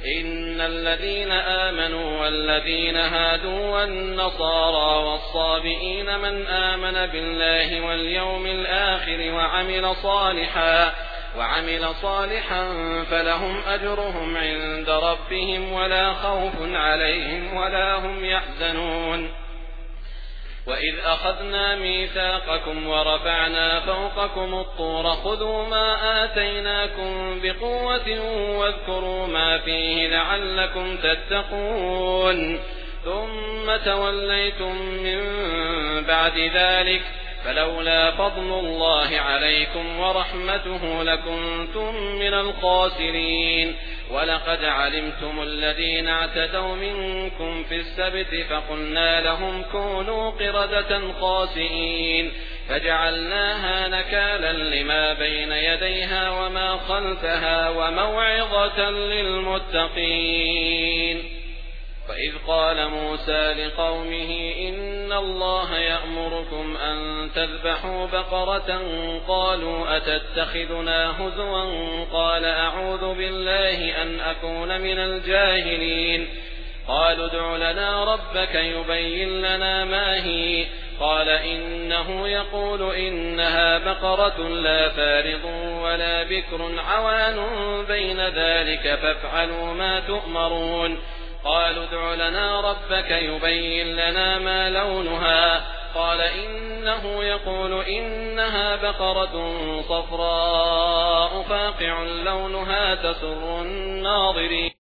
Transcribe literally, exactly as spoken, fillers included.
إن الذين آمنوا والذين هادوا والنصارى والصابئين من آمن بالله واليوم الآخر وعمل صالحا وعمل صالحا فلهم أجرهم عند ربهم ولا خوف عليهم ولا هم يحزنون. وإذ أخذنا ميثاقكم ورفعنا فوقكم الطور خذوا ما آتيناكم بقوة واذكروا ما فيه لعلكم تتقون ثم توليتم من بعد ذلك فلولا فضل الله عليكم ورحمته لكنتم من الخاسرين. ولقد علمتم الذين اعتدوا منكم في السبت فقلنا لهم كونوا قردة خاسئين فجعلناها نكالا لما بين يديها وما خلفها وموعظة للمتقين. وإذ قال موسى لقومه إن الله يأمركم أن تذبحوا بقرة قالوا أتتخذنا هزوا قال أعوذ بالله أن أكون من الجاهلين. قالوا ادع لنا ربك يبين لنا ما هي قال إنه يقول إنها بقرة لا فارض ولا بكر عوان بين ذلك فافعلوا ما تؤمرون. قالوا ادع لنا ربك يبين لنا ما لونها قال إنه يقول إنها بقرة صفراء فاقع لونها تسر الناظرين.